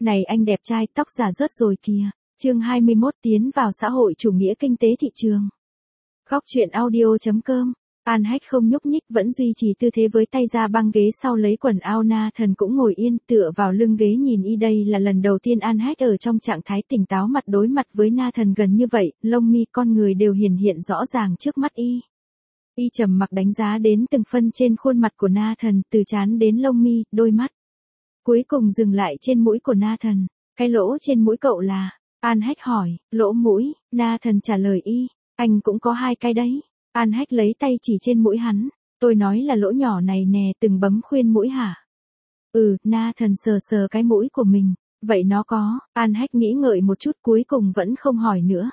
Này anh đẹp trai, tóc giả rớt rồi kìa. Chương 21 tiến vào xã hội chủ nghĩa kinh tế thị trường. Góc truyện audio.com. An Hách không nhúc nhích, vẫn duy trì tư thế với tay ra băng ghế sau lấy quần áo. Nathan cũng ngồi yên tựa vào lưng ghế nhìn y. Đây là lần đầu tiên An Hách ở trong trạng thái tỉnh táo mặt đối mặt với Nathan gần như vậy, lông mi con người đều hiển hiện rõ ràng trước mắt y. Y trầm mặc đánh giá đến từng phân trên khuôn mặt của Nathan, từ trán đến lông mi, đôi mắt. Cuối cùng dừng lại trên mũi của Nathan. Cái lỗ trên mũi cậu là? An Hách hỏi. Lỗ mũi, Nathan trả lời y. Anh cũng có hai cái đấy. An Hách lấy tay chỉ trên mũi hắn. Tôi nói là lỗ nhỏ này nè, từng bấm khuyên mũi hả? Nathan sờ sờ cái mũi của mình. Vậy nó có? An Hách nghĩ ngợi một chút cuối cùng vẫn không hỏi nữa.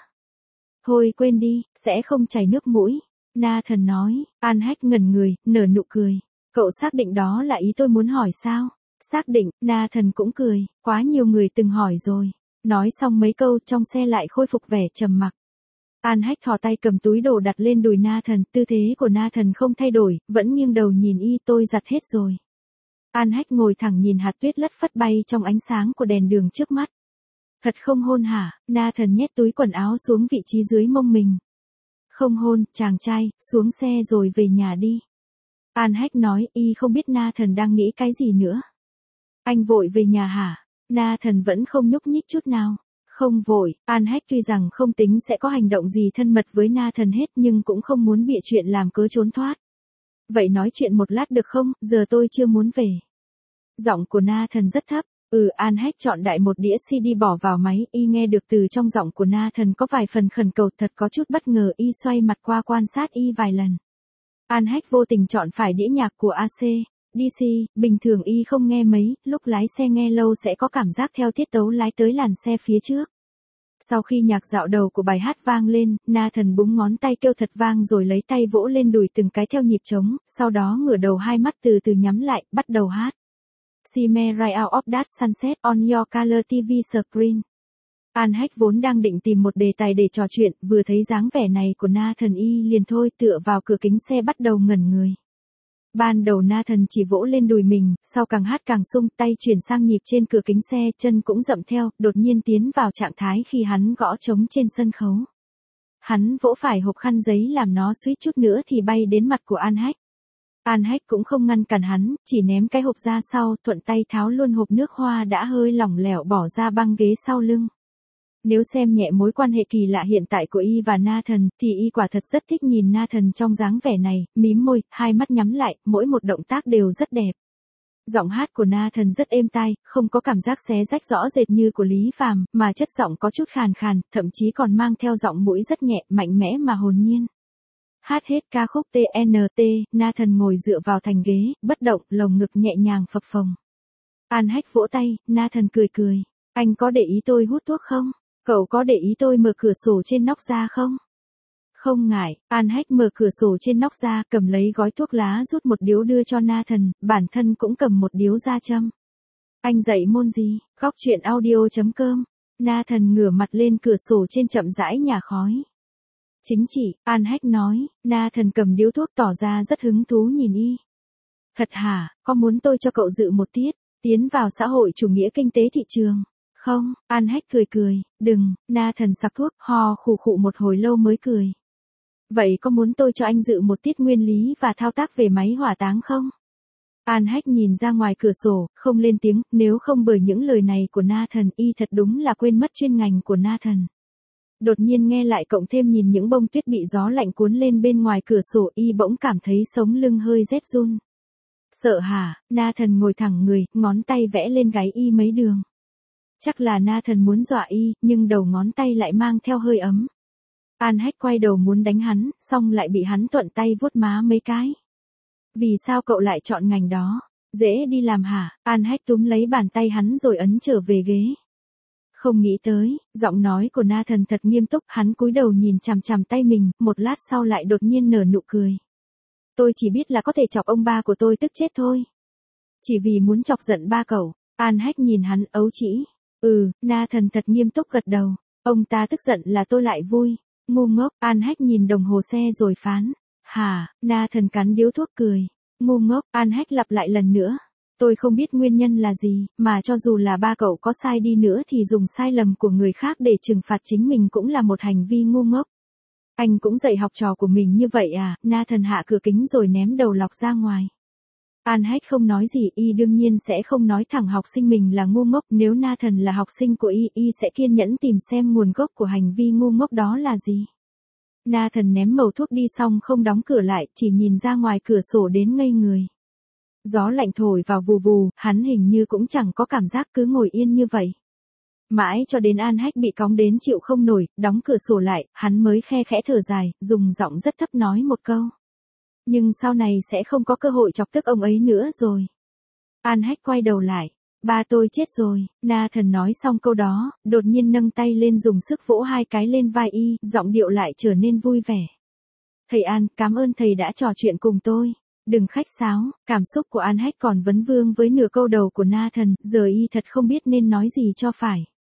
Thôi quên đi, sẽ không chảy nước mũi. Nathan nói. An Hách ngẩn người, nở nụ cười. Cậu xác định đó là ý tôi muốn hỏi sao? Xác định. Nathan cũng cười. Quá nhiều người từng hỏi rồi. Nói xong mấy câu trong xe lại khôi phục vẻ trầm mặc. An Hách thò tay cầm túi đồ đặt lên đùi Nathan, tư thế của Nathan không thay đổi, vẫn nghiêng đầu nhìn y. Tôi giặt hết rồi. An Hách ngồi thẳng nhìn hạt tuyết lất phất bay trong ánh sáng của đèn đường trước mắt. Thật không hôn hả? Nathan nhét túi quần áo xuống vị trí dưới mông mình. Không hôn, chàng trai, xuống xe rồi về nhà đi. An Hách nói. Y không biết Nathan đang nghĩ cái gì nữa. Anh vội về nhà hả? Nathan vẫn không nhúc nhích chút nào. Không vội. An Hách tuy rằng không tính sẽ có hành động gì thân mật với Nathan hết nhưng cũng không muốn bịa chuyện làm cớ trốn thoát. Vậy nói chuyện một lát được không, giờ tôi chưa muốn về. Giọng của Nathan rất thấp. An Hách chọn đại một đĩa CD bỏ vào máy. Y nghe được từ trong giọng của Nathan có vài phần khẩn cầu, thật có chút bất ngờ. Y xoay mặt qua quan sát y vài lần. An Hách vô tình chọn phải đĩa nhạc của AC/DC, bình thường y không nghe mấy, lúc lái xe nghe lâu sẽ có cảm giác theo tiết tấu lái tới làn xe phía trước. Sau khi nhạc dạo đầu của bài hát vang lên, Nathan búng ngón tay kêu thật vang rồi lấy tay vỗ lên đùi từng cái theo nhịp trống, sau đó ngửa đầu hai mắt từ từ nhắm lại, bắt đầu hát. See me right out of that sunset on your color TV screen. An Hách vốn đang định tìm một đề tài để trò chuyện, vừa thấy dáng vẻ này của Nathan y liền thôi tựa vào cửa kính xe bắt đầu ngẩn người. Ban đầu Nathan chỉ vỗ lên đùi mình, sau càng hát càng sung, tay chuyển sang nhịp trên cửa kính xe, chân cũng dậm theo, đột nhiên tiến vào trạng thái khi hắn gõ trống trên sân khấu. Hắn vỗ phải hộp khăn giấy làm nó suýt chút nữa thì bay đến mặt của An Hách. An Hách cũng không ngăn cản hắn, chỉ ném cái hộp ra sau, thuận tay tháo luôn hộp nước hoa đã hơi lỏng lẻo bỏ ra băng ghế sau lưng. Nếu xem nhẹ mối quan hệ kỳ lạ hiện tại của y và Nathan, thì y quả thật rất thích nhìn Nathan trong dáng vẻ này, mím môi, hai mắt nhắm lại, mỗi một động tác đều rất đẹp. Giọng hát của Nathan rất êm tai, không có cảm giác xé rách rõ rệt như của Lý Phàm, mà chất giọng có chút khàn khàn, thậm chí còn mang theo giọng mũi rất nhẹ, mạnh mẽ mà hồn nhiên. Hát hết ca khúc TNT, Nathan ngồi dựa vào thành ghế, bất động, lồng ngực nhẹ nhàng phập phồng. An Hách vỗ tay, Nathan cười cười. Anh có để ý tôi hút thuốc không? Cậu có để ý tôi mở cửa sổ trên nóc ra không? Không ngại. An Hách mở cửa sổ trên nóc ra, cầm lấy gói thuốc lá rút một điếu đưa cho Nathan, bản thân cũng cầm một điếu ra châm. Anh dạy môn gì? Góc truyện audio.com. Nathan ngửa mặt lên cửa sổ trên chậm rãi nhả khói. Chính trị, An Hách nói. Nathan cầm điếu thuốc tỏ ra rất hứng thú nhìn y. Thật hả, có muốn tôi cho cậu dự một tiết, tiến vào xã hội chủ nghĩa kinh tế thị trường? Không, An Hách cười cười. Đừng. Nathan sặc thuốc, ho khụ khụ một hồi lâu mới cười. Vậy có muốn tôi cho anh dự một tiết nguyên lý và thao tác về máy hỏa táng không? An Hách nhìn ra ngoài cửa sổ, không lên tiếng, nếu không bởi những lời này của Nathan, y thật đúng là quên mất chuyên ngành của Nathan. Đột nhiên nghe lại cộng thêm nhìn những bông tuyết bị gió lạnh cuốn lên bên ngoài cửa sổ, y bỗng cảm thấy sống lưng hơi rét run. Sợ hả? Nathan ngồi thẳng người, ngón tay vẽ lên gáy y mấy đường. Chắc là Nathan muốn dọa y, nhưng đầu ngón tay lại mang theo hơi ấm. An Hách quay đầu muốn đánh hắn, xong lại bị hắn thuận tay vuốt má mấy cái. Vì sao cậu lại chọn ngành đó? Dễ đi làm hả? An Hách túm lấy bàn tay hắn rồi ấn trở về ghế. Không nghĩ tới, giọng nói của Nathan thật nghiêm túc, hắn cúi đầu nhìn chằm chằm tay mình, một lát sau lại đột nhiên nở nụ cười. Tôi chỉ biết là có thể chọc ông ba của tôi tức chết thôi. Chỉ vì muốn chọc giận ba cậu. An Hách nhìn hắn ấu trĩ. Nathan thật nghiêm túc gật đầu. Ông ta tức giận là tôi lại vui. Ngu ngốc. An Hách nhìn đồng hồ xe rồi phán. Hả? Nathan cắn điếu thuốc cười. Ngu ngốc. An Hách lặp lại lần nữa. Tôi không biết nguyên nhân là gì, mà cho dù là ba cậu có sai đi nữa thì dùng sai lầm của người khác để trừng phạt chính mình cũng là một hành vi ngu ngốc. Anh cũng dạy học trò của mình như vậy à? Nathan hạ cửa kính rồi ném đầu lọc ra ngoài. An Hách không nói gì, y đương nhiên sẽ không nói thẳng học sinh mình là ngu ngốc. Nếu Nathan là học sinh của y sẽ kiên nhẫn tìm xem nguồn gốc của hành vi ngu ngốc đó là gì. Nathan ném mẩu thuốc đi xong không đóng cửa lại, chỉ nhìn ra ngoài cửa sổ đến ngây người. Gió lạnh thổi vào vù vù, hắn hình như cũng chẳng có cảm giác, cứ ngồi yên như vậy. Mãi cho đến An Hách bị cóng đến chịu không nổi, đóng cửa sổ lại, hắn mới khe khẽ thở dài, dùng giọng rất thấp nói một câu. Nhưng sau này sẽ không có cơ hội chọc tức ông ấy nữa rồi. An Hách quay đầu lại. Ba tôi chết rồi. Nathan nói xong câu đó, đột nhiên nâng tay lên dùng sức vỗ 2 cái lên vai y, giọng điệu lại trở nên vui vẻ. Thầy An, cảm ơn thầy đã trò chuyện cùng tôi. Đừng khách sáo. Cảm xúc của An Hách còn vấn vương với nửa câu đầu của Nathan, giờ y thật không biết nên nói gì cho phải.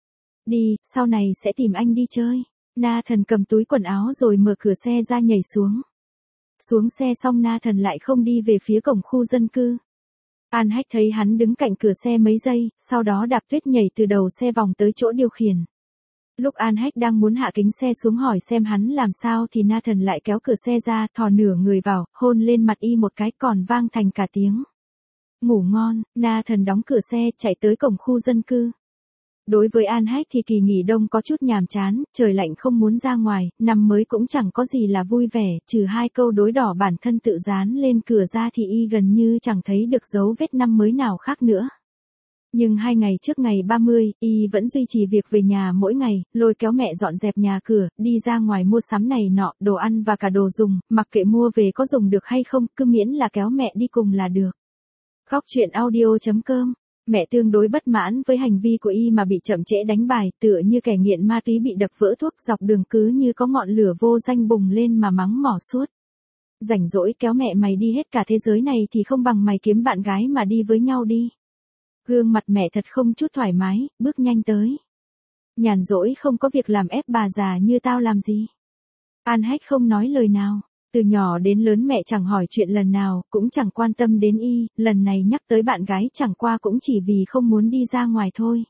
Đi, sau này sẽ tìm anh đi chơi. Nathan cầm túi quần áo rồi mở cửa xe ra nhảy xuống. Xuống xe xong Nathan lại không đi về phía cổng khu dân cư. An Hách thấy hắn đứng cạnh cửa xe mấy giây, sau đó đạp tuyết nhảy từ đầu xe vòng tới chỗ điều khiển. Lúc An Hách đang muốn hạ kính xe xuống hỏi xem hắn làm sao thì Nathan lại kéo cửa xe ra, thò nửa người vào, hôn lên mặt y một cái còn vang thành cả tiếng. Ngủ ngon. Nathan đóng cửa xe chạy tới cổng khu dân cư. Đối với An Hách thì kỳ nghỉ đông có chút nhàm chán, trời lạnh không muốn ra ngoài, năm mới cũng chẳng có gì là vui vẻ, trừ 2 câu đối đỏ bản thân tự dán lên cửa ra thì y gần như chẳng thấy được dấu vết năm mới nào khác nữa. Nhưng 2 ngày trước ngày 30, y vẫn duy trì việc về nhà mỗi ngày, lôi kéo mẹ dọn dẹp nhà cửa, đi ra ngoài mua sắm này nọ, đồ ăn và cả đồ dùng, mặc kệ mua về có dùng được hay không, cứ miễn là kéo mẹ đi cùng là được. Khóc chuyện audio.com. Mẹ tương đối bất mãn với hành vi của y mà bị chậm trễ đánh bài, tựa như kẻ nghiện ma túy bị đập vỡ thuốc, dọc đường cứ như có ngọn lửa vô danh bùng lên mà mắng mỏ suốt. Rảnh rỗi kéo mẹ mày đi hết cả thế giới này thì không bằng mày kiếm bạn gái mà đi với nhau đi. Gương mặt mẹ thật không chút thoải mái, bước nhanh tới. Nhàn rỗi không có việc làm ép bà già như tao làm gì. An Hách không nói lời nào. Từ nhỏ đến lớn mẹ chẳng hỏi chuyện lần nào, cũng chẳng quan tâm đến y, lần này nhắc tới bạn gái chẳng qua cũng chỉ vì không muốn đi ra ngoài thôi.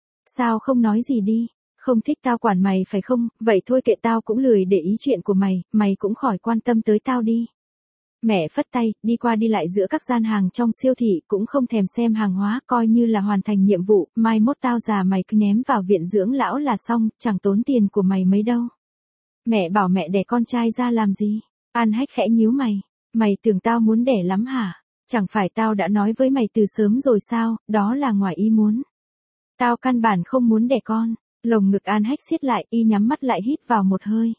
Sao không nói gì đi, không thích tao quản mày phải không, vậy thôi kệ tao cũng lười để ý chuyện của mày, mày cũng khỏi quan tâm tới tao đi. Mẹ phất tay, đi qua đi lại giữa các gian hàng trong siêu thị, cũng không thèm xem hàng hóa, coi như là hoàn thành nhiệm vụ, mai mốt tao già mày cứ ném vào viện dưỡng lão là xong, chẳng tốn tiền của mày mấy đâu. Mẹ bảo mẹ đẻ con trai ra làm gì? An Hách khẽ nhíu mày. Mày tưởng tao muốn đẻ lắm hả? Chẳng phải tao đã nói với mày từ sớm rồi sao, đó là ngoài ý muốn. Tao căn bản không muốn đẻ con. Lồng ngực An Hách siết lại, y nhắm mắt lại hít vào một hơi.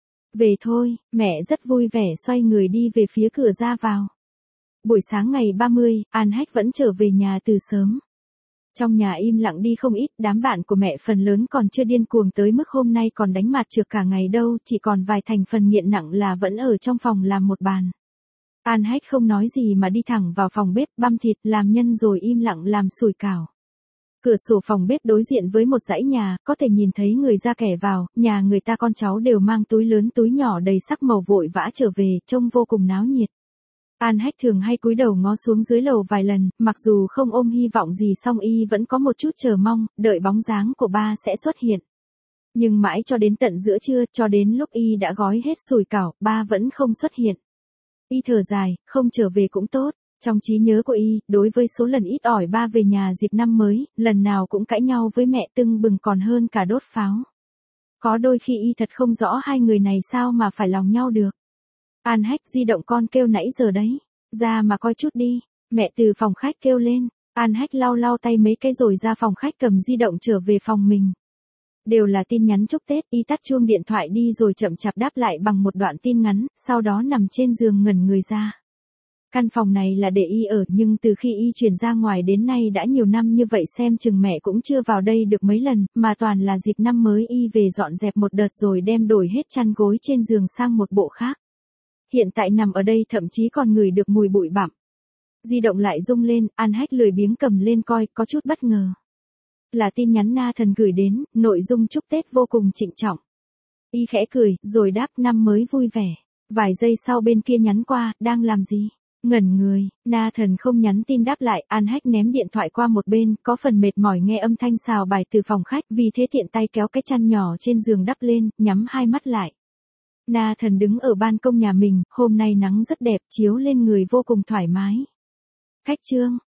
Về thôi, mẹ rất vui vẻ xoay người đi về phía cửa ra vào. Buổi sáng ngày 30, An Hách vẫn trở về nhà từ sớm. Trong nhà im lặng đi không ít, đám bạn của mẹ phần lớn còn chưa điên cuồng tới mức hôm nay còn đánh mặt trược cả ngày đâu, chỉ còn vài thành phần nghiện nặng là vẫn ở trong phòng làm một bàn. An Hách không nói gì mà đi thẳng vào phòng bếp, băm thịt, làm nhân rồi im lặng làm sủi cảo. Cửa sổ phòng bếp đối diện với một dãy nhà, có thể nhìn thấy người ra kẻ vào, nhà người ta con cháu đều mang túi lớn túi nhỏ đầy sắc màu vội vã trở về, trông vô cùng náo nhiệt. An Hách thường hay cúi đầu ngó xuống dưới lầu vài lần, mặc dù không ôm hy vọng gì song y vẫn có một chút chờ mong, đợi bóng dáng của ba sẽ xuất hiện. Nhưng mãi cho đến tận giữa trưa, cho đến lúc y đã gói hết sủi cảo, ba vẫn không xuất hiện. Y thở dài, không trở về cũng tốt. Trong trí nhớ của y, đối với số lần ít ỏi ba về nhà dịp năm mới, lần nào cũng cãi nhau với mẹ tưng bừng còn hơn cả đốt pháo. Có đôi khi y thật không rõ hai người này sao mà phải lòng nhau được. An Hách, di động con kêu nãy giờ đấy. Ra mà coi chút đi. Mẹ từ phòng khách kêu lên. An Hách lau lau tay mấy cái rồi ra phòng khách cầm di động trở về phòng mình. Đều là tin nhắn chúc Tết, y tắt chuông điện thoại đi rồi chậm chạp đáp lại bằng một đoạn tin ngắn, sau đó nằm trên giường ngẩn người ra. Căn phòng này là để y ở, nhưng từ khi y chuyển ra ngoài đến nay đã nhiều năm như vậy xem chừng mẹ cũng chưa vào đây được mấy lần, mà toàn là dịp năm mới y về dọn dẹp một đợt rồi đem đổi hết chăn gối trên giường sang một bộ khác. Hiện tại nằm ở đây thậm chí còn ngửi được mùi bụi bặm. Di động lại rung lên, An Hách lười biếng cầm lên coi, có chút bất ngờ. Là tin nhắn Nathan gửi đến, nội dung chúc Tết vô cùng trịnh trọng. Y khẽ cười, rồi đáp năm mới vui vẻ. Vài giây sau bên kia nhắn qua, đang làm gì? Ngẩn người, Nathan không nhắn tin đáp lại, An Hách ném điện thoại qua một bên, có phần mệt mỏi nghe âm thanh xào bài từ phòng khách, vì thế tiện tay kéo cái chăn nhỏ trên giường đắp lên, nhắm hai mắt lại. Nathan đứng ở ban công nhà mình, hôm nay nắng rất đẹp, chiếu lên người vô cùng thoải mái. Khách Trương,